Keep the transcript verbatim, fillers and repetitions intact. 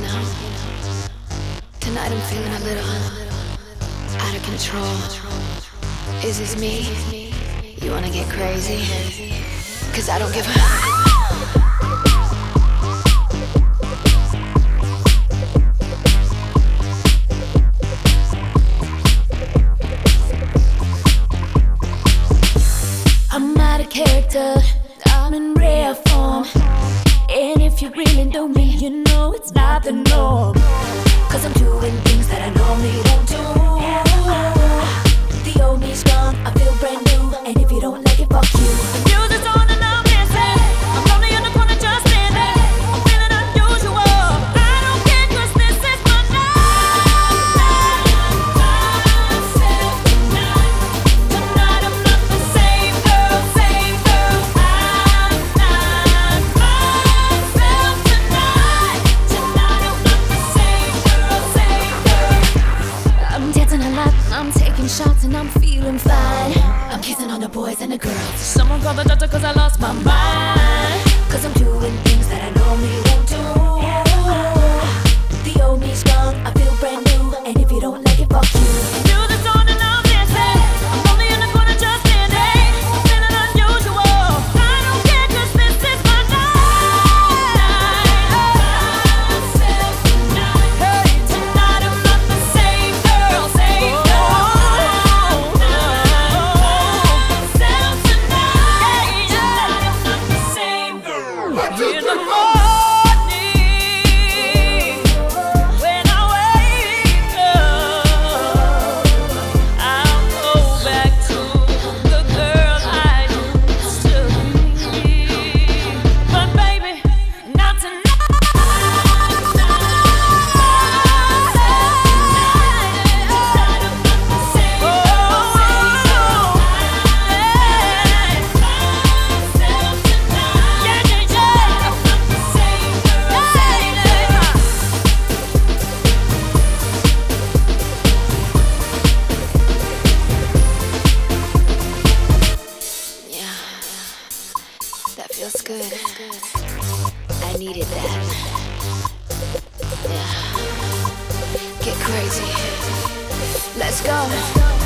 know, tonight I'm feeling a little out of control. Is this me? You wanna get crazy? Cause I don't give a... I'm out of character, I'm in rare form. And if you really know me, you know it's not the norm. Cause I'm doing things that I normally don't do. The old me's gone, I feel brand new. And if you don't like it, fuck you. The music's on and I'm dancing. I'm lonely in the corner just standing. I'm feeling unusual. I don't care cause this is my night. Myself tonight. Tonight I'm not the same girl, same girl. I'm not myself tonight. Tonight I'm not the same girl, same girl. I'm dancing a lot, I'm taking shots and I'm feeling fine. I'm kissing on the boys and the girls. Someone call the doctor cause I lost my mind. Cause I'm doing things that I normally don't do. The old me's gone, I feel brand new. And if you don't like it, fuck you. Music's on and I'm dancing. I'm only in the corner just standing. I'm feeling unusual. I don't care cause this is my night. Myself tonight. Hey, tonight I'm not the same girl, same girl. Myself tonight. Tonight I'm not the same girl. In the morning, when I wake up, I'll go back to the girl I used to be. But baby, not tonight. Tonight I'm not the same girl, same girl. Myself tonight. Yeah, yeah, yeah. I'm not the same girl, same girl. Yeah, that feels good. I needed that. Yeah, get crazy. Let's go.